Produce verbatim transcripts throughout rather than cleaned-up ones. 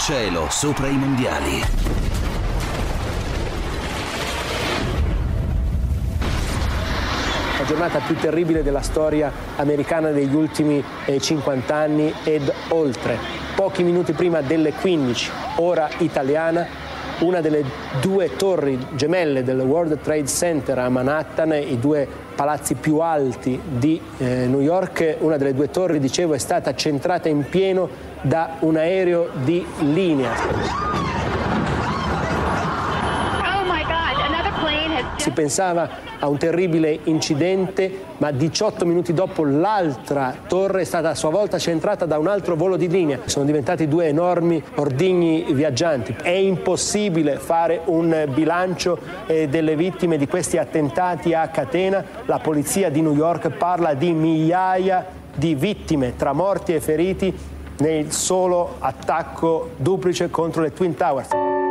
cielo sopra i mondiali. La giornata più terribile della storia americana degli ultimi eh, cinquanta anni ed oltre. Pochi minuti prima delle quindici, ora italiana, una delle due torri gemelle del World Trade Center a Manhattan, i due palazzi più alti di eh, New York, una delle due torri, dicevo, è stata centrata in pieno da un aereo di linea. Si pensava a un terribile incidente, ma diciotto minuti dopo l'altra torre è stata a sua volta centrata da un altro volo di linea. Sono diventati due enormi ordigni viaggianti. È impossibile fare un bilancio eh, delle vittime di questi attentati a catena. La polizia di New York parla di migliaia di vittime tra morti e feriti nel solo attacco duplice contro le Twin Towers.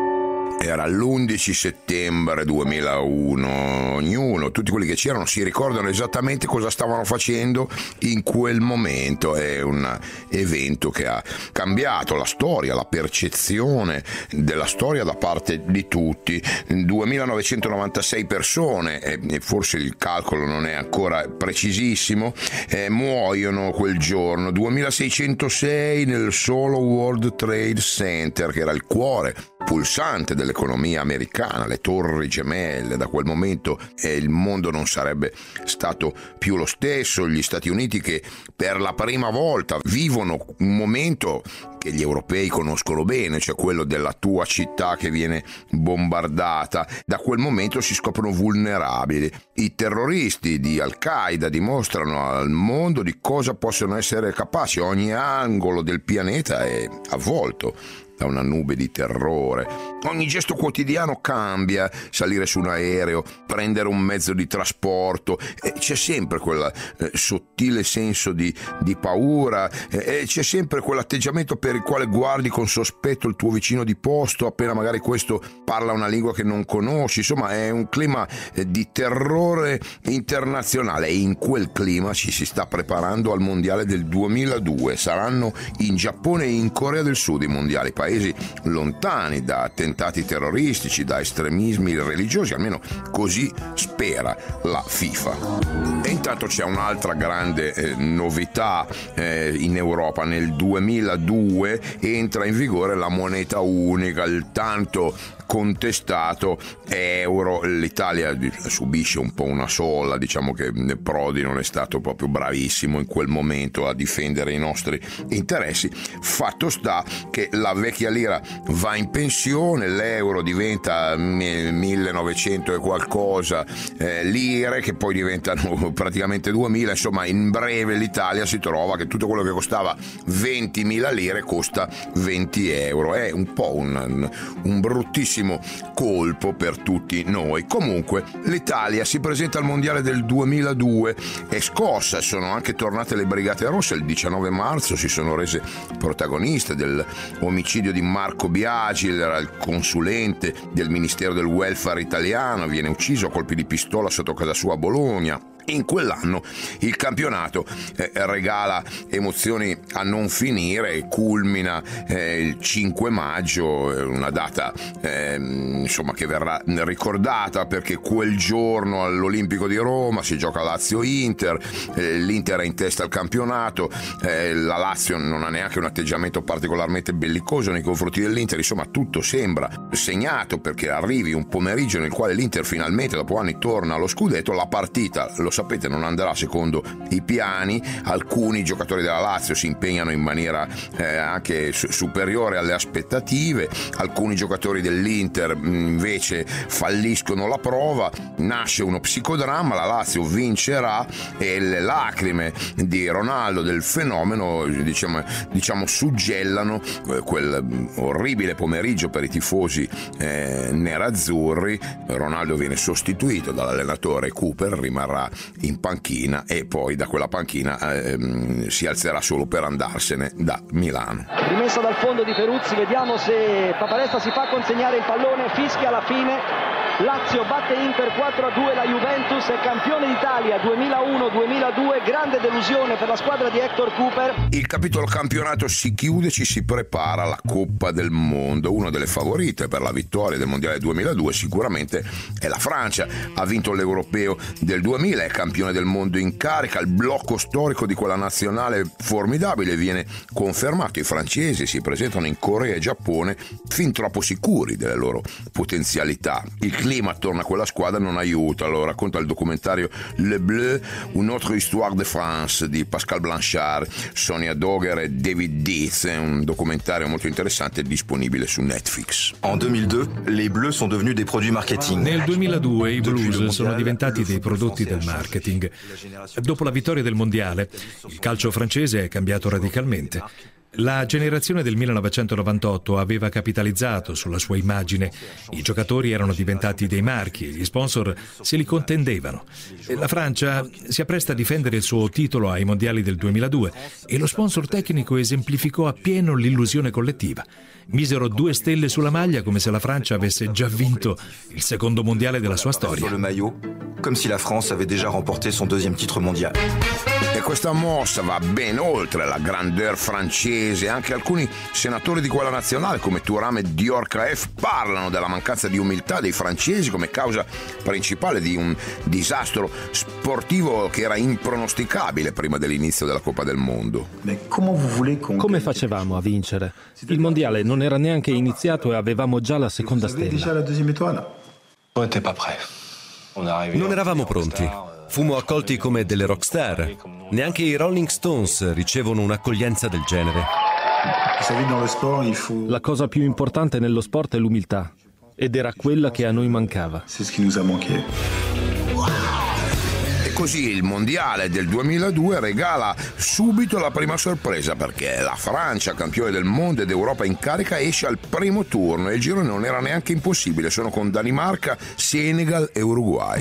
Era l'undici settembre duemilauno, ognuno, tutti quelli che c'erano si ricordano esattamente cosa stavano facendo in quel momento. È un evento che ha cambiato la storia, la percezione della storia da parte di tutti. duemilanovecentonovantasei persone, e forse il calcolo non è ancora precisissimo, eh, muoiono quel giorno, duemilaseicentosei nel solo World Trade Center, che era il cuore pulsante dell'economia americana, le torri gemelle. Da quel momento eh, il mondo non sarebbe stato più lo stesso. Gli Stati Uniti, che per la prima volta vivono un momento che gli europei conoscono bene, cioè quello della tua città che viene bombardata, da quel momento si scoprono vulnerabili. I terroristi di Al-Qaeda dimostrano al mondo di cosa possono essere capaci. Ogni angolo del pianeta è avvolto da una nube di terrore. Ogni gesto quotidiano cambia: salire su un aereo, prendere un mezzo di trasporto, e c'è sempre quel eh, sottile senso di, di paura, eh, e c'è sempre quell'atteggiamento per il quale guardi con sospetto il tuo vicino di posto appena magari questo parla una lingua che non conosci. Insomma, è un clima eh, di terrore internazionale, e in quel clima ci si sta preparando al mondiale del duemiladue. Saranno in Giappone e in Corea del Sud i mondiali, paesi lontani da attentati terroristici, da estremismi religiosi, almeno così spera la FIFA. E intanto c'è un'altra grande eh, novità eh, in Europa. Nel duemiladue entra in vigore la moneta unica, il tanto contestato euro. L'Italia subisce un po' una sola, diciamo che Prodi non è stato proprio bravissimo in quel momento a difendere i nostri interessi. Fatto sta che la vecchia lira va in pensione, l'euro diventa millenovecento e qualcosa eh, lire, che poi diventano praticamente duemila. Insomma, in breve l'Italia si trova che tutto quello che costava ventimila lire costa venti euro. È un po' un, un bruttissimo colpo per tutti noi. Comunque l'Italia si presenta al mondiale del duemiladue, è scossa, sono anche tornate le Brigate Rosse. Il diciannove marzo si sono rese protagoniste dell'omicidio di Marco Biagi, era il consulente del Ministero del Welfare italiano, viene ucciso a colpi di pistola sotto casa sua a Bologna. In quell'anno il campionato eh, regala emozioni a non finire e culmina eh, il cinque maggio, una data eh, insomma che verrà ricordata perché quel giorno all'Olimpico di Roma si gioca Lazio-Inter, eh, l'Inter è in testa al campionato, eh, la Lazio non ha neanche un atteggiamento particolarmente bellicoso nei confronti dell'Inter. Insomma, tutto sembra segnato perché arrivi un pomeriggio nel quale l'Inter finalmente dopo anni torna allo scudetto. La partita, lo sapete, non andrà secondo i piani. Alcuni giocatori della Lazio si impegnano in maniera eh, anche su- superiore alle aspettative, alcuni giocatori dell'Inter invece falliscono la prova, nasce uno psicodramma, la Lazio vincerà e le lacrime di Ronaldo, del fenomeno, diciamo, diciamo suggellano quel orribile pomeriggio per i tifosi eh, nerazzurri. Ronaldo viene sostituito dall'allenatore Cooper, rimarrà in panchina e poi da quella panchina ehm, si alzerà solo per andarsene da Milano. Rimessa dal fondo di Peruzzi, vediamo se Paparesta si fa consegnare il pallone, fischia alla fine Lazio batte Inter quattro a due, la Juventus è campione d'Italia duemilauno duemiladue, grande delusione per la squadra di Hector Cooper. Il capitolo campionato si chiude, ci si prepara alla Coppa del Mondo. Una delle favorite per la vittoria del Mondiale duemiladue sicuramente è la Francia. Ha vinto l'Europeo del duemila, è campione del mondo in carica, il blocco storico di quella nazionale formidabile viene confermato. I francesi si presentano in Corea e Giappone fin troppo sicuri delle loro potenzialità. Il clima attorno a quella squadra non aiuta, lo racconta il documentario Le Bleu, un'autre histoire de France di Pascal Blanchard, Sonia Dogger e David Dietz, è un documentario molto interessante disponibile su Netflix. En duemiladue, les Bleus sont devenus des produits marketing. Nel duemiladue i Blues sono diventati dei prodotti del marketing. Dopo la vittoria del mondiale, il calcio francese è cambiato radicalmente. La generazione del millenovecentonovantotto aveva capitalizzato sulla sua immagine. I giocatori erano diventati dei marchi e gli sponsor se li contendevano. La Francia si appresta a difendere il suo titolo ai mondiali del duemiladue e lo sponsor tecnico esemplificò appieno l'illusione collettiva. Misero due stelle sulla maglia come se la Francia avesse già vinto il secondo mondiale della sua storia. Le maillot, come si la France avait déjà remporté son deuxième titre mondial. E questa mossa va ben oltre la grandeur francese. Anche alcuni senatori di quella nazionale come Thuram e Dior Caef parlano della mancanza di umiltà dei francesi come causa principale di un disastro sportivo che era impronosticabile prima dell'inizio della Coppa del Mondo. Come facevamo a vincere? Il mondiale non era neanche iniziato e avevamo già la seconda stella. Non eravamo pronti. Fummo accolti come delle rockstar. Neanche i Rolling Stones ricevono un'accoglienza del genere. La cosa più importante nello sport è l'umiltà, ed era quella che a noi mancava. E così il mondiale del duemiladue regala subito la prima sorpresa, perché la Francia, campione del mondo ed Europa in carica, esce al primo turno e il girone non era neanche impossibile, sono con Danimarca, Senegal e Uruguay.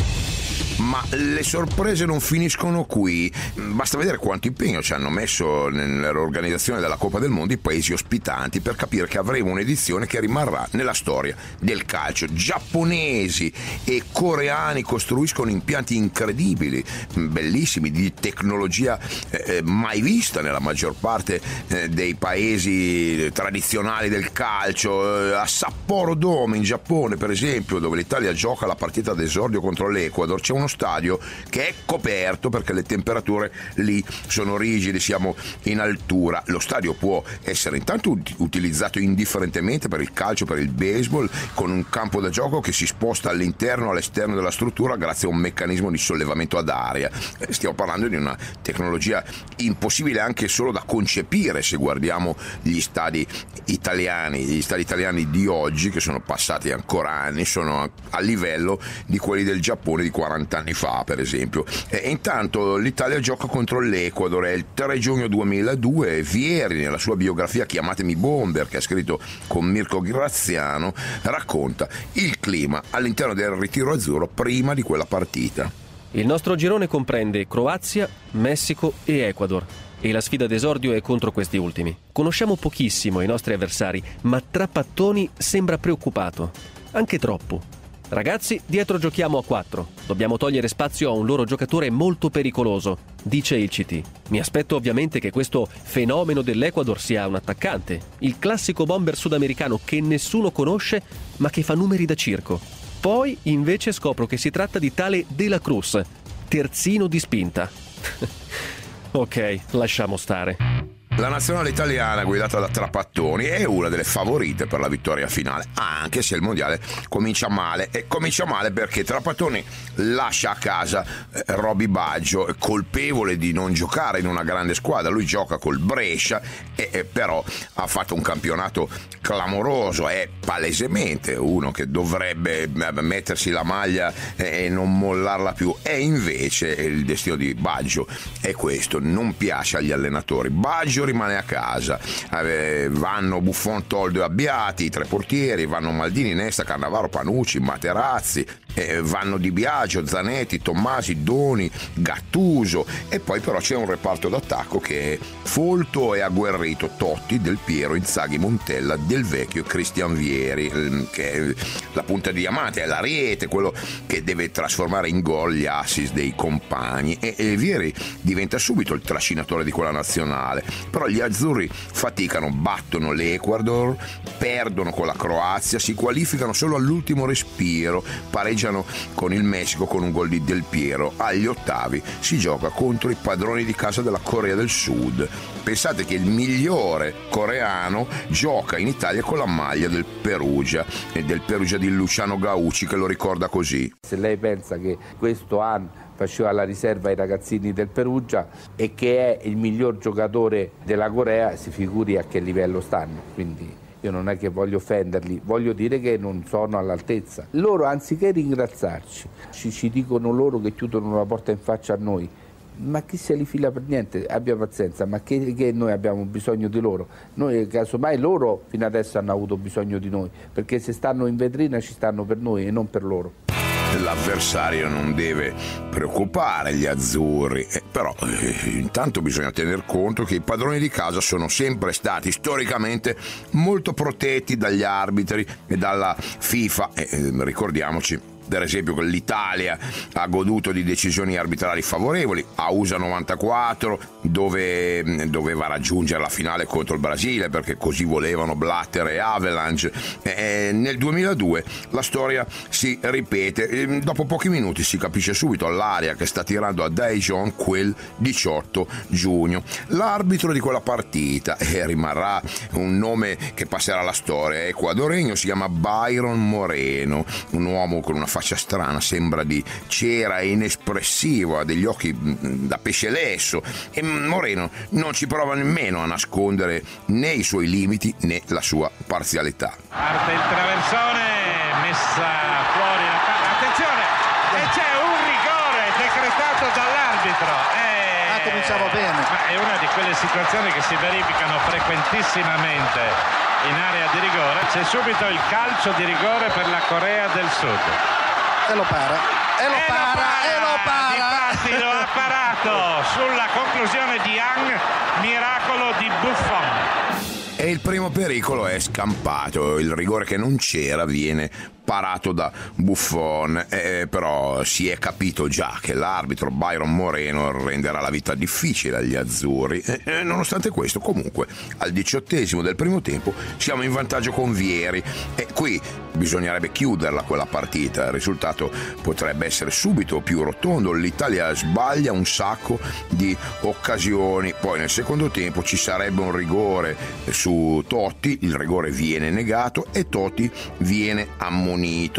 Ma le sorprese non finiscono qui, basta vedere quanto impegno ci hanno messo nell'organizzazione della Coppa del Mondo i paesi ospitanti per capire che avremo un'edizione che rimarrà nella storia del calcio. Giapponesi e coreani costruiscono impianti incredibili, bellissimi, di tecnologia eh, mai vista nella maggior parte eh, dei paesi tradizionali del calcio. Eh, a Sapporo Dome in Giappone, per esempio, dove l'Italia gioca la partita d'esordio contro l'Ecuador, c'è uno stadio che è coperto perché le temperature lì sono rigide, siamo in altura. Lo stadio può essere intanto ut- utilizzato indifferentemente per il calcio, per il baseball, con un campo da gioco che si sposta all'interno, all'esterno della struttura grazie a un meccanismo di sollevamento ad aria. Eh, stiamo parlando di una tecnologia impossibile anche solo da concepire se guardiamo gli stadi italiani, gli stadi italiani di oggi, che sono passati ancora anni, sono a, a livello di quelli del Giappone di quaranta anni fa, per esempio. E intanto l'Italia gioca contro l'Ecuador. È il tre giugno duemiladue. Vieri, nella sua biografia Chiamatemi Bomber, che ha scritto con Mirko Graziano, racconta il clima all'interno del ritiro azzurro prima di quella partita. Il nostro girone comprende Croazia, Messico e Ecuador, e la sfida d'esordio è contro questi ultimi. Conosciamo pochissimo i nostri avversari, ma Trapattoni sembra preoccupato, anche troppo. Ragazzi, dietro giochiamo a quattro. Dobbiamo togliere spazio a un loro giocatore molto pericoloso, dice il C T. Mi aspetto ovviamente che questo fenomeno dell'Ecuador sia un attaccante, il classico bomber sudamericano che nessuno conosce ma che fa numeri da circo. Poi invece scopro che si tratta di tale De La Cruz, terzino di spinta. Ok, lasciamo stare. La nazionale italiana guidata da Trapattoni è una delle favorite per la vittoria finale, anche se il mondiale comincia male. E comincia male perché Trapattoni lascia a casa eh, Roby Baggio, colpevole di non giocare in una grande squadra. Lui gioca col Brescia e, e però ha fatto un campionato clamoroso, è palesemente uno che dovrebbe mettersi la maglia e non mollarla più, e invece il destino di Baggio è questo, non piace agli allenatori. Baggio rimane a casa, eh, vanno Buffon, Toldo e Abbiati, i tre portieri, vanno Maldini, Nesta, Cannavaro, Panucci, Materazzi. eh, vanno Di Biagio, Zanetti, Tommasi, Doni, Gattuso, e poi però c'è un reparto d'attacco che è folto e agguerrito: Totti, Del Piero, Inzaghi, Montella, Del Vecchio, Cristian Vieri, che è la punta di diamante, è l'ariete, quello che deve trasformare in gol gli assist dei compagni, e, e Vieri diventa subito il trascinatore di quella nazionale. Però gli azzurri faticano, battono l'Ecuador, perdono con la Croazia, si qualificano solo all'ultimo respiro, pareggiano con il Messico con un gol di Del Piero. Agli ottavi si gioca contro i padroni di casa della Corea del Sud. Pensate che il migliore coreano gioca in Italia con la maglia del Perugia, e del Perugia di Luciano Gauci, che lo ricorda così: se lei pensa che questo Han faceva la riserva ai ragazzini del Perugia e che è il miglior giocatore della Corea, si figuri a che livello stanno. Quindi io non è che voglio offenderli, voglio dire che non sono all'altezza. Loro, anziché ringraziarci, ci, ci dicono loro che chiudono la porta in faccia a noi. Ma chi se li fila per niente? Abbia pazienza, ma che, che noi abbiamo bisogno di loro? Noi, casomai, loro fino adesso hanno avuto bisogno di noi, perché se stanno in vetrina ci stanno per noi e non per loro. L'avversario non deve preoccupare gli azzurri, eh, però eh, intanto bisogna tener conto che i padroni di casa sono sempre stati storicamente molto protetti dagli arbitri e dalla FIFA, eh, eh, ricordiamoci per esempio che l'Italia ha goduto di decisioni arbitrali favorevoli a U S A novantaquattro, dove doveva raggiungere la finale contro il Brasile perché così volevano Blatter e Avalanche. E nel duemiladue la storia si ripete, e dopo pochi minuti si capisce subito all'aria che sta tirando a Daejeon quel diciotto giugno. L'arbitro di quella partita, e rimarrà un nome che passerà alla storia, ecuadoregno, si chiama Byron Moreno, un uomo con una faccia strana, sembra di cera e inespressivo, ha degli occhi da pesce lesso, e Moreno non ci prova nemmeno a nascondere né i suoi limiti né la sua parzialità. Parte il traversone, messa fuori la palla, attenzione, e c'è un rigore decretato dall'arbitro. E... Ah, cominciamo bene. Ma è una di quelle situazioni che si verificano frequentissimamente in area di rigore. C'è subito il calcio di rigore per la Corea del Sud. E lo para, e lo, e para, lo para, e lo para. Difatti lo ha parato sulla conclusione di Yang, miracolo di Buffon. E il primo pericolo è scampato, il rigore che non c'era viene parato da Buffon, eh, però si è capito già che l'arbitro Byron Moreno renderà la vita difficile agli azzurri, e eh, nonostante questo comunque al diciottesimo del primo tempo siamo in vantaggio con Vieri, e qui bisognerebbe chiuderla quella partita, il risultato potrebbe essere subito più rotondo, l'Italia sbaglia un sacco di occasioni, poi nel secondo tempo ci sarebbe un rigore su Totti, il rigore viene negato e Totti viene ammonito,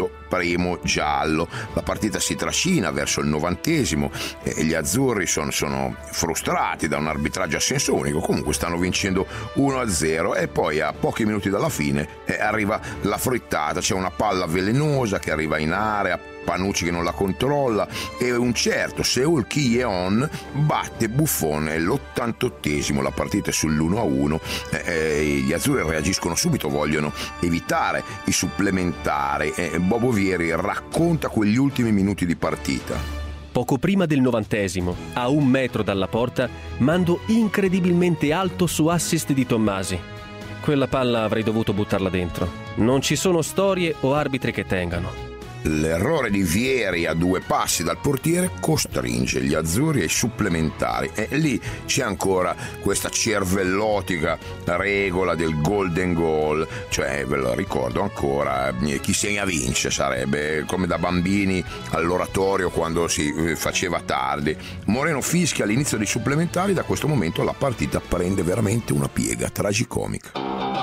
primo giallo. La partita si trascina verso il novantesimo e gli azzurri sono, sono frustrati da un arbitraggio a senso unico, comunque stanno vincendo uno a zero, e poi a pochi minuti dalla fine eh, arriva la frittata, c'è una palla velenosa che arriva in area, Panucci che non la controlla, e un certo Seul Ki-yeon batte Buffon, è l'ottantottesimo, la partita è sull'uno a uno, eh, eh, gli azzurri reagiscono subito, vogliono evitare i supplementari, e Bobo Vieri racconta quegli ultimi minuti di partita. Poco prima del novantesimo, a un metro dalla porta, mando incredibilmente alto su assist di Tommasi. Quella palla avrei dovuto buttarla dentro. Non ci sono storie o arbitri che tengano. L'errore di Vieri a due passi dal portiere costringe gli azzurri ai supplementari, e lì c'è ancora questa cervellotica regola del golden goal, cioè ve lo ricordo ancora, chi segna vince, sarebbe come da bambini all'oratorio quando si faceva tardi. Moreno fischia all'inizio dei supplementari, da questo momento la partita prende veramente una piega tragicomica.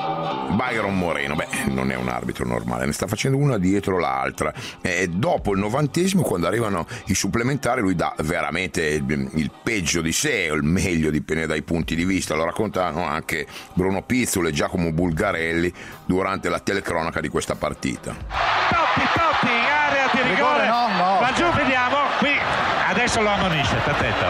Byron Moreno, beh, non è un arbitro normale, ne sta facendo una dietro l'altra, e dopo il novantesimo, quando arrivano i supplementari, lui dà veramente il, il peggio di sé, o il meglio, dipende dai punti di vista. Lo raccontano anche Bruno Pizzolo e Giacomo Bulgarelli durante la telecronaca di questa partita. Totti, Totti, in area di rigore, no, no. Va giù, vediamo, qui adesso lo ammonisce, attento.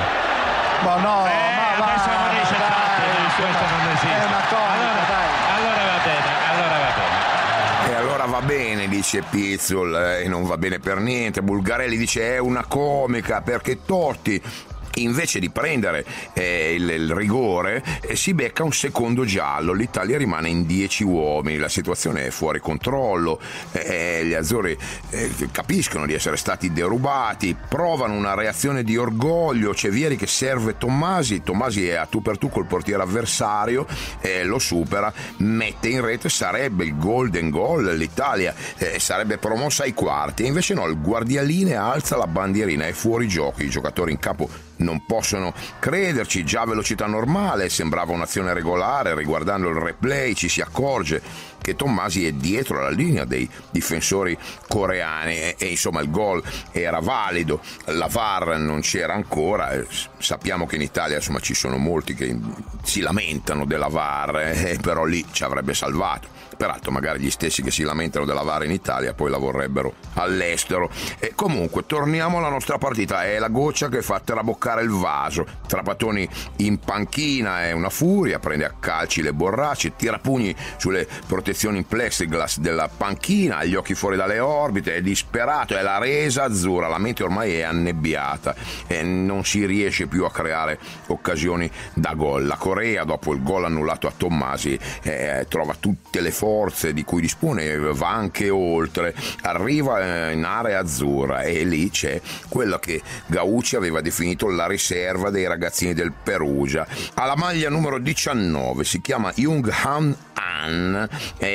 Ma no, eh, ma adesso va, ammonisce dai, Totti, questo non esiste. È una cosa, allora, dai. allora va bene, allora va bene. E allora Ora va bene, dice Pizzul, e eh, non va bene per niente. Bulgarelli dice è una comica perché Totti, invece di prendere eh, il, il rigore, eh, si becca un secondo giallo. L'Italia rimane in dieci uomini, la situazione è fuori controllo, eh, gli azzurri eh, capiscono di essere stati derubati, provano una reazione di orgoglio. C'è Vieri che serve Tommasi, Tommasi è a tu per tu col portiere avversario, eh, lo supera, mette in rete, sarebbe il golden goal, l'Italia eh, sarebbe promossa ai quarti, e invece no, il guardialine alza la bandierina, è fuori gioco. I giocatori in campo non possono crederci, già a velocità normale sembrava un'azione regolare. Riguardando il replay ci si accorge che Tommasi è dietro la linea dei difensori coreani e, e insomma il gol era valido. La V A R non c'era ancora, eh, sappiamo che in Italia insomma ci sono molti che si lamentano della V A R, eh, però lì ci avrebbe salvato. Peraltro magari gli stessi che si lamentano della V A R in Italia poi la vorrebbero all'estero. E comunque torniamo alla nostra partita, è la goccia che fa traboccare il vaso. Trapattoni in panchina è una furia, prende a calci le borracce, tira pugni sulle protezioni in plexiglass della panchina, ha gli occhi fuori dalle orbite, è disperato, è la resa azzurra, la mente ormai è annebbiata e non si riesce più a creare occasioni da gol. La Corea, dopo il gol annullato a Tommasi, eh, trova tutte le forze di cui dispone, va anche oltre, arriva in area azzurra e lì c'è quello che Gaucci aveva definito la riserva dei ragazzini del Perugia. Alla maglia numero diciannove si chiama Jung Han An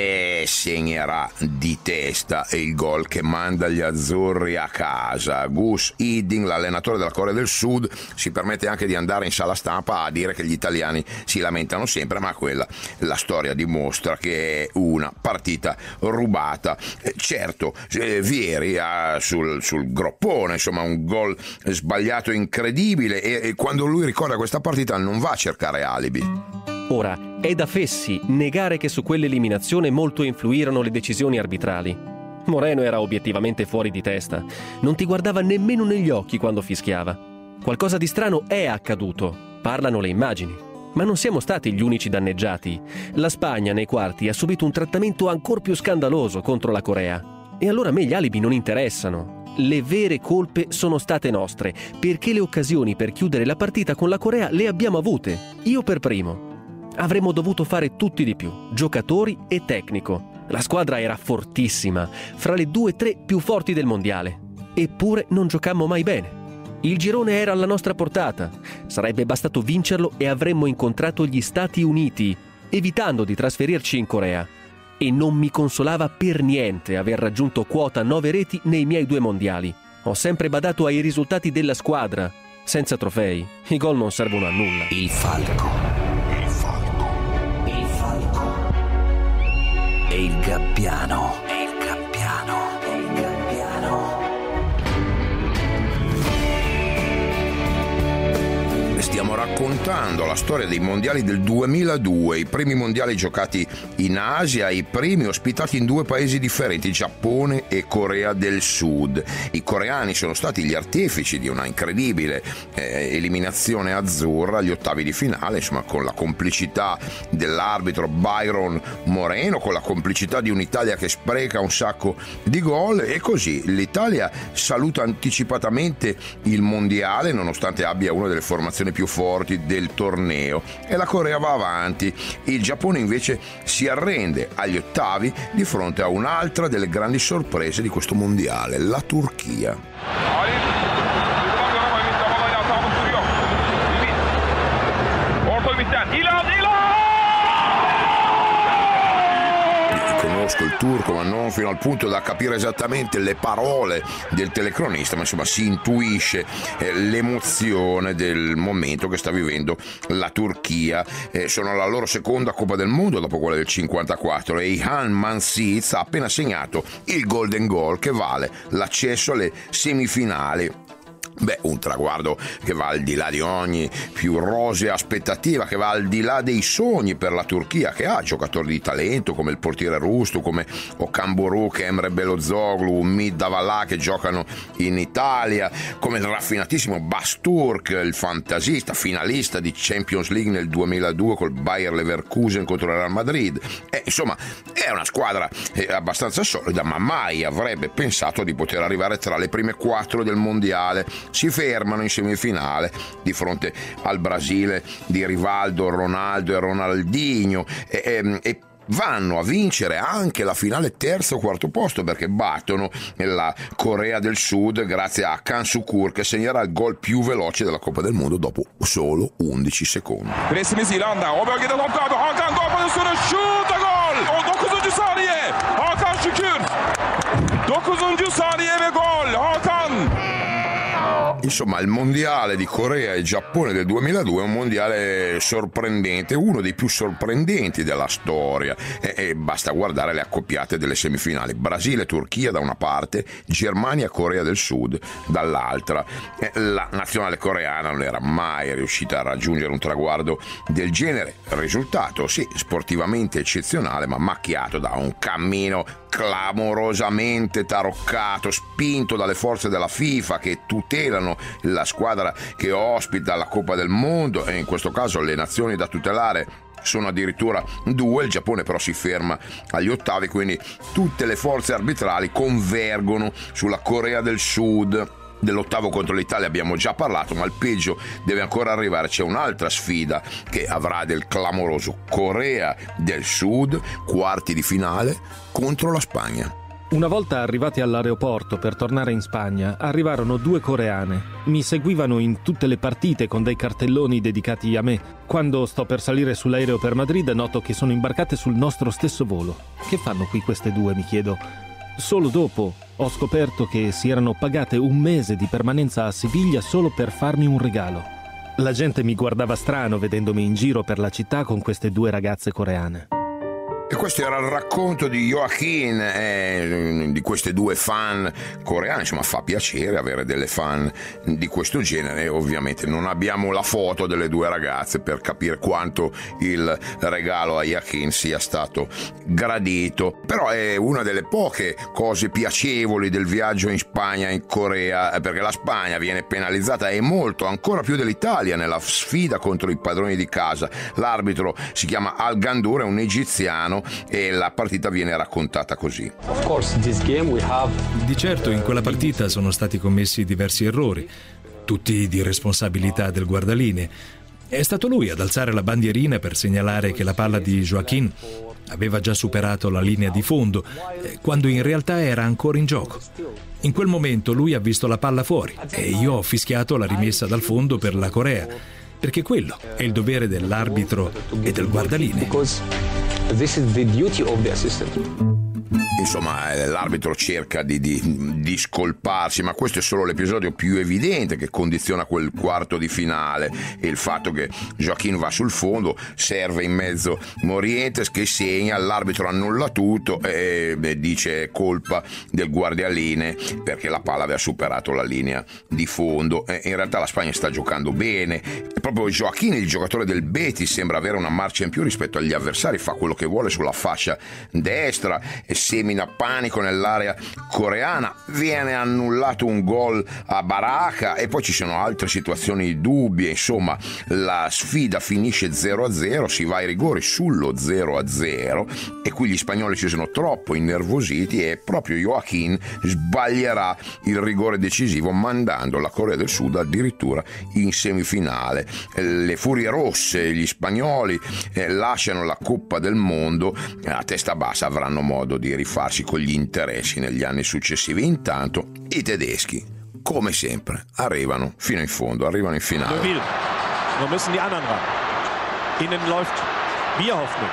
e segnerà di testa il gol che manda gli azzurri a casa. Gus Hiddink, l'allenatore della Corea del Sud, si permette anche di andare in sala stampa a dire che gli italiani si lamentano sempre, ma quella la storia dimostra che è una partita rubata. Eh, certo, eh, Vieri ha sul, sul groppone, insomma, un gol sbagliato incredibile e, e quando lui ricorda questa partita non va a cercare alibi. Ora, è da fessi negare che su quell'eliminazione molto influirono le decisioni arbitrali. Moreno era obiettivamente fuori di testa, non ti guardava nemmeno negli occhi quando fischiava. Qualcosa di strano è accaduto, parlano le immagini. Ma non siamo stati gli unici danneggiati. La Spagna nei quarti ha subito un trattamento ancor più scandaloso contro la Corea. E allora a me gli alibi non interessano. Le vere colpe sono state nostre, perché le occasioni per chiudere la partita con la Corea le abbiamo avute, io per primo. Avremmo dovuto fare tutti di più, giocatori e tecnico. La squadra era fortissima, fra le due o tre più forti del mondiale. Eppure non giocammo mai bene. Il girone era alla nostra portata. Sarebbe bastato vincerlo e avremmo incontrato gli Stati Uniti, evitando di trasferirci in Corea. E non mi consolava per niente aver raggiunto quota nove reti nei miei due mondiali. Ho sempre badato ai risultati della squadra. Senza trofei, i gol non servono a nulla. Il falco. E il gabbiano. E il gabbiano. E il gabbiano. Stiamo raccontando la storia dei mondiali del duemiladue, i primi mondiali giocati in Asia, i primi ospitati in due paesi differenti, Giappone e Corea del Sud. I coreani sono stati gli artefici di una incredibile eh, eliminazione azzurra agli ottavi di finale, insomma, con la complicità dell'arbitro Byron Moreno, con la complicità di un'Italia che spreca un sacco di gol, e così l'Italia saluta anticipatamente il mondiale nonostante abbia una delle formazioni più forti del torneo, e la Corea va avanti. Il Giappone invece si arrende agli ottavi di fronte a un'altra delle grandi sorprese di questo mondiale, la Turchia. Conosco il turco, ma non fino al punto da capire esattamente le parole del telecronista, ma insomma si intuisce eh, l'emozione del momento che sta vivendo la Turchia. Eh, sono alla loro seconda Coppa del Mondo dopo quella del cinquantaquattro e Ilhan Mansic ha appena segnato il golden goal che vale l'accesso alle semifinali. Beh, un traguardo che va al di là di ogni più rosea aspettativa, che va al di là dei sogni per la Turchia, che ha giocatori di talento come il portiere Rustu, come Okan Buruk, Emre Belozoglu, Umid Davala che giocano in Italia, come il raffinatissimo Basturk, il fantasista, finalista di Champions League nel duemiladue col Bayer Leverkusen contro il Real Madrid. E, insomma, è una squadra abbastanza solida, ma mai avrebbe pensato di poter arrivare tra le prime quattro del mondiale. Si fermano in semifinale di fronte al Brasile di Rivaldo, Ronaldo e Ronaldinho e, e, e vanno a vincere anche la finale terzo o quarto posto, perché battono la Corea del Sud grazie a Kang Soo-kur, che segnerà il gol più veloce della Coppa del Mondo dopo solo undici secondi. Resimiz İran'da o bölgede top kaldı. Hakan gol pozisyonu, şut, gol. dokuzuncu saniye Hakan Şükür. dokuzuncu saniye ve gol. Hakan. Insomma, il mondiale di Corea e Giappone del duemiladue è un mondiale sorprendente, uno dei più sorprendenti della storia, e, e basta guardare le accoppiate delle semifinali: Brasile e Turchia da una parte, Germania e Corea del Sud dall'altra. E la nazionale coreana non era mai riuscita a raggiungere un traguardo del genere. Il risultato, sì, sportivamente eccezionale, ma macchiato da un cammino clamorosamente taroccato, spinto dalle forze della FIFA che tutelano la squadra che ospita la Coppa del Mondo, e in questo caso le nazioni da tutelare sono addirittura due. Il Giappone però si ferma agli ottavi, quindi tutte le forze arbitrali convergono sulla Corea del Sud. Dell'ottavo contro l'Italia abbiamo già parlato, ma il peggio deve ancora arrivare. C'è un'altra sfida che avrà del clamoroso: Corea del Sud, quarti di finale contro la Spagna. Una volta arrivati all'aeroporto per tornare in Spagna, arrivarono due coreane. Mi seguivano in tutte le partite con dei cartelloni dedicati a me. Quando sto per salire sull'aereo per Madrid, noto che sono imbarcate sul nostro stesso volo. Che fanno qui queste due, mi chiedo. Solo dopo ho scoperto che si erano pagate un mese di permanenza a Siviglia solo per farmi un regalo. La gente mi guardava strano vedendomi in giro per la città con queste due ragazze coreane. E questo era il racconto di Joaquin, eh, di queste due fan coreane. Insomma, fa piacere avere delle fan di questo genere. Ovviamente non abbiamo la foto delle due ragazze per capire quanto il regalo a Joaquin sia stato gradito, però è una delle poche cose piacevoli del viaggio in Spagna e in Corea, perché la Spagna viene penalizzata e molto, ancora più dell'Italia, nella sfida contro i padroni di casa. L'arbitro si chiama Al Gandour, è un egiziano, e la partita viene raccontata così. Di certo in quella partita sono stati commessi diversi errori, tutti di responsabilità del guardalinee. È stato lui ad alzare la bandierina per segnalare che la palla di Joaquin aveva già superato la linea di fondo, quando in realtà era ancora in gioco. In quel momento lui ha visto la palla fuori e io ho fischiato la rimessa dal fondo per la Corea, perché quello è il dovere dell'arbitro e del guardalinee. This is the duty of the assistant. Insomma, l'arbitro cerca di, di, di scolparsi, ma questo è solo l'episodio più evidente che condiziona quel quarto di finale, e il fatto che Joaquin va sul fondo, serve in mezzo Morientes che segna, l'arbitro annulla tutto e, e dice colpa del guardialine perché la palla aveva superato la linea di fondo. E in realtà la Spagna sta giocando bene, e proprio Joaquin, il giocatore del Betis, sembra avere una marcia in più rispetto agli avversari, fa quello che vuole sulla fascia destra e semina panico nell'area coreana. Viene annullato un gol a Baraka e poi ci sono altre situazioni dubbie. Insomma, la sfida finisce zero a zero, si va ai rigori sullo zero a zero e qui gli spagnoli si sono troppo innervositi e proprio Joaquin sbaglierà il rigore decisivo, mandando la Corea del Sud addirittura in semifinale. Le furie rosse, gli spagnoli eh, lasciano la Coppa del Mondo a testa bassa, avranno modo di rifarsi con gli interessi negli anni successivi. Intanto i tedeschi, come sempre, arrivano fino in fondo, arrivano in finale. Neuville, nun müssen die anderen ran. Innen läuft Bierhoff mit.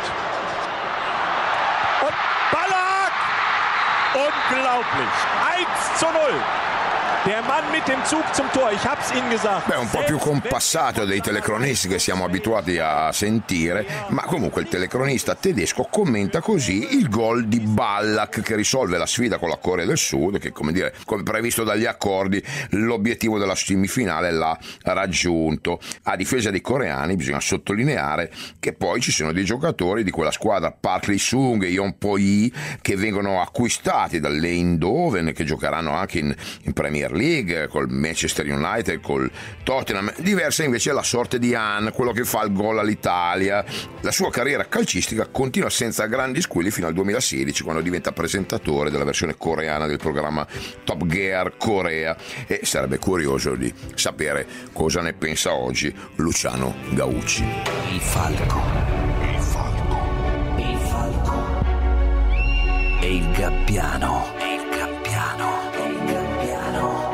Und Ballack! Unglaublich! eins zu null. Der Mann mit dem Zug zum Tor, ich hab's Ihnen gesagt. Beh, un po' più compassato dei telecronisti che siamo abituati a sentire, ma comunque il telecronista tedesco commenta così il gol di Ballack che risolve la sfida con la Corea del Sud, che come dire, come previsto dagli accordi, l'obiettivo della semifinale l'ha raggiunto. A difesa dei coreani bisogna sottolineare che poi ci sono dei giocatori di quella squadra, Park Lee-sung e Yeon Po-hee, che vengono acquistati dall'Eindhoven, che giocheranno anche in, in Premier League col Manchester United, col Tottenham. Diversa invece è la sorte di Han, quello che fa il gol all'Italia. La sua carriera calcistica continua senza grandi squilli fino al duemilasedici, quando diventa presentatore della versione coreana del programma Top Gear Corea, e sarebbe curioso di sapere cosa ne pensa oggi Luciano Gaucci. Il falco, il falco, il falco e il gabbiano, e il gabbiano, e il gabbiano.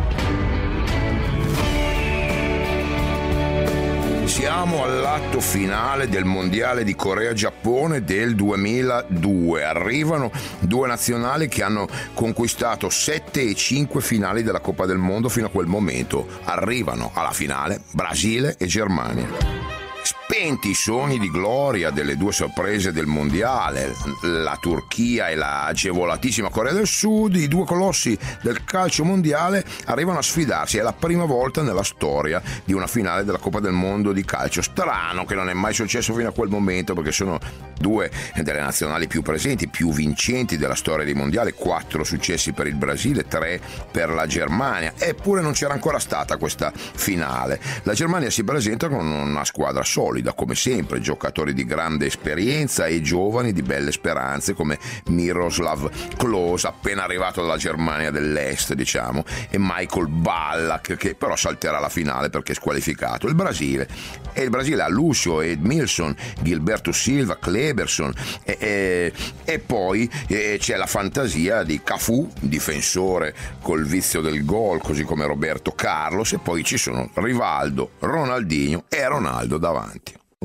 Siamo all'atto finale del mondiale di Corea-Giappone del duemiladue. Arrivano due nazionali che hanno conquistato sette e cinque finali della Coppa del Mondo fino a quel momento. Arrivano alla finale Brasile e Germania. Spenti i sogni di gloria delle due sorprese del mondiale, la Turchia e la agevolatissima Corea del Sud, i due colossi del calcio mondiale arrivano a sfidarsi. È la prima volta nella storia di una finale della Coppa del Mondo di calcio. Strano che non è mai successo fino a quel momento, perché sono due delle nazionali più presenti, più vincenti della storia dei mondiali, quattro successi per il Brasile, tre per la Germania. Eppure non c'era ancora stata questa finale. La Germania si presenta con una squadra solida, come sempre, giocatori di grande esperienza e giovani di belle speranze come Miroslav Klose, appena arrivato dalla Germania dell'Est, diciamo, e Michael Ballack, che però salterà la finale perché è squalificato. Il Brasile e il Brasile ha Lucio, Edmilson, Gilberto Silva, Kleberson e, e, e poi e c'è la fantasia di Cafu, difensore col vizio del gol, così come Roberto Carlos, e poi ci sono Rivaldo, Ronaldinho e Ronaldo davanti.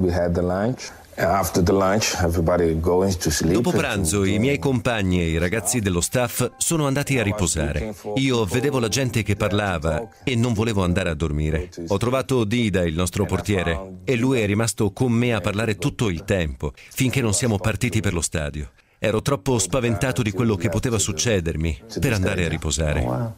Dopo pranzo i miei compagni e i ragazzi dello staff sono andati a riposare. Io vedevo la gente che parlava e non volevo andare a dormire. Ho trovato Dida, il nostro portiere, e lui è rimasto con me a parlare tutto il tempo, finché non siamo partiti per lo stadio. Ero troppo spaventato di quello che poteva succedermi per andare a riposare.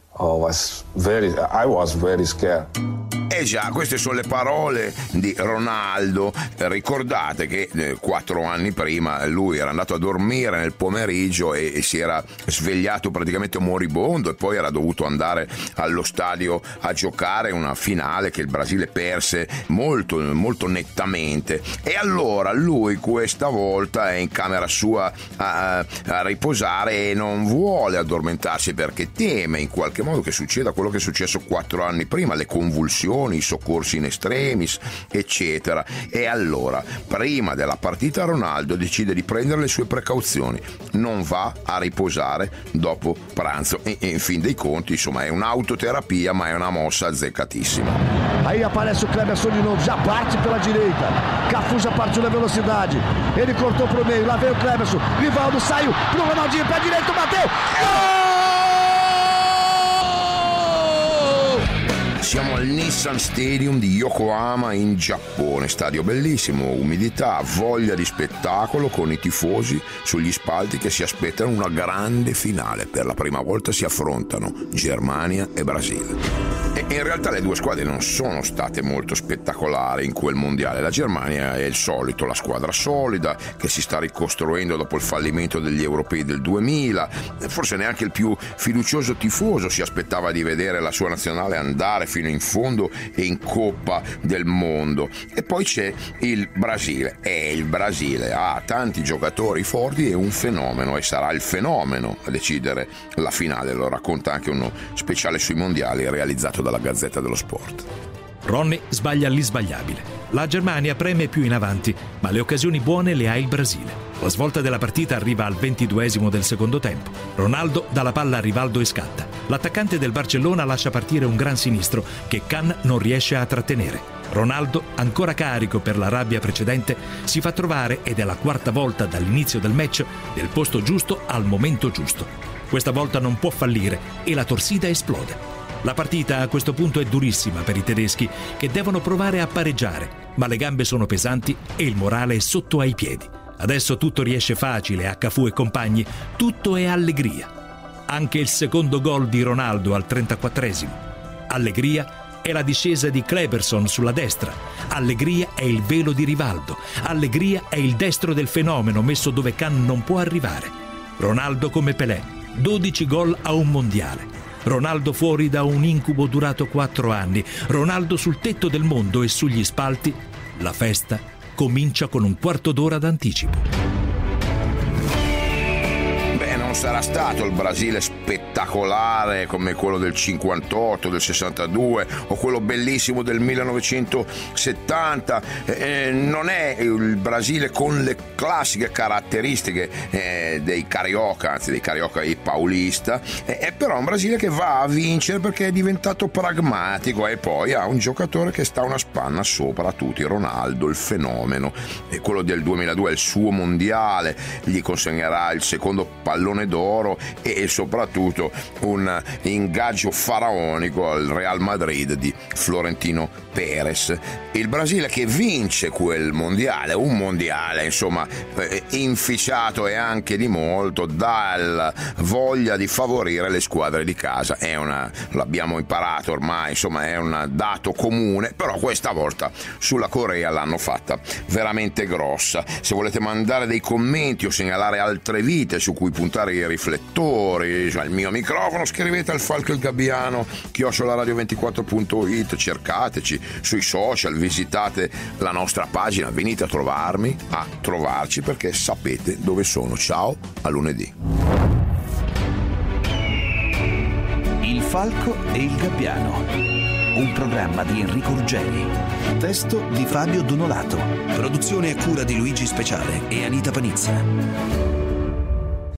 Eh già, queste sono le parole di Ronaldo. Ricordate che eh, quattro anni prima lui era andato a dormire nel pomeriggio e, e si era svegliato praticamente moribondo, e poi era dovuto andare allo stadio a giocare una finale che il Brasile perse molto, molto nettamente. E allora lui questa volta è in camera sua a, a riposare e non vuole addormentarsi, perché teme in qualche modo che succeda quello che è successo quattro anni prima, le convulsioni, i soccorsi in extremis, eccetera. E allora, prima della partita, Ronaldo decide di prendere le sue precauzioni, non va a riposare dopo pranzo, e, e in fin dei conti, insomma, è un'autoterapia, ma è una mossa azzeccatissima. Aí aparece o Kleberson de novo, já parte pela direita. Cafu já partiu na velocidade. Ele cortou pro meio, lá vem o Kleberson. Rivaldo saiu pro Ronaldinho, pé direito, bateu. Gol! Siamo al Nissan Stadium di Yokohama in Giappone, stadio bellissimo, umidità, voglia di spettacolo, con i tifosi sugli spalti che si aspettano una grande finale. Per la prima volta si affrontano Germania e Brasile. E in realtà le due squadre non sono state molto spettacolari in quel mondiale. La Germania è il solito, la squadra solida che si sta ricostruendo dopo il fallimento degli europei del duemila. Forse neanche il più fiducioso tifoso si aspettava di vedere la sua nazionale andare fino in fondo e in Coppa del Mondo. E poi c'è il Brasile, e il Brasile ha tanti giocatori forti e un fenomeno, e sarà il fenomeno a decidere la finale. Lo racconta anche uno speciale sui mondiali realizzato dalla Gazzetta dello Sport. Ronny sbaglia l'insbagliabile. La Germania preme più in avanti, ma le occasioni buone le ha il Brasile. La svolta della partita arriva al ventiduesimo del secondo tempo. Ronaldo dà la palla a Rivaldo e scatta. L'attaccante del Barcellona lascia partire un gran sinistro che Can non riesce a trattenere. Ronaldo, ancora carico per la rabbia precedente, si fa trovare, ed è la quarta volta dall'inizio del match, nel posto giusto al momento giusto. Questa volta non può fallire e la torsida esplode. La partita a questo punto è durissima per i tedeschi, che devono provare a pareggiare, ma le gambe sono pesanti e il morale è sotto ai piedi. Adesso tutto riesce facile a Cafu e compagni, tutto è allegria. Anche il secondo gol di Ronaldo al trentaquattresimo. Allegria è la discesa di Kleberson sulla destra. Allegria è il velo di Rivaldo. Allegria è il destro del fenomeno messo dove Can non può arrivare. Ronaldo come Pelé, dodici gol a un mondiale. Ronaldo fuori da un incubo durato quattro anni. Ronaldo sul tetto del mondo e sugli spalti. La festa comincia con un quarto d'ora d'anticipo. Sarà stato il Brasile spettacolare come quello del cinquantotto, del sessantadue o quello bellissimo del millenovecentosettanta, eh, non è il Brasile con le classiche caratteristiche eh, dei carioca, anzi dei carioca e paulista, eh, è però un Brasile che va a vincere perché è diventato pragmatico e poi ha un giocatore che sta una spanna sopra tutti, Ronaldo, il fenomeno, e quello del duemiladue è il suo mondiale, gli consegnerà il secondo pallone d'oro e soprattutto un ingaggio faraonico al Real Madrid di Florentino Perez. Il Brasile che vince quel mondiale, un mondiale insomma inficiato e anche di molto dalla voglia di favorire le squadre di casa. È una, l'abbiamo imparato ormai, insomma è un dato comune, però questa volta sulla Corea l'hanno fatta veramente grossa. Se volete mandare dei commenti o segnalare altre vite su cui puntare i riflettori, cioè il mio microfono, scrivete al Falco il Gabbiano chiocciola radio ventiquattro punto it, cercateci sui social, visitate la nostra pagina, venite a trovarmi, a trovarci, perché sapete dove sono. Ciao, a lunedì. Il Falco e il Gabbiano, un programma di Enrico Ruggeri, testo di Fabio Donolato, produzione a cura di Luigi Speciale e Anita Panizza.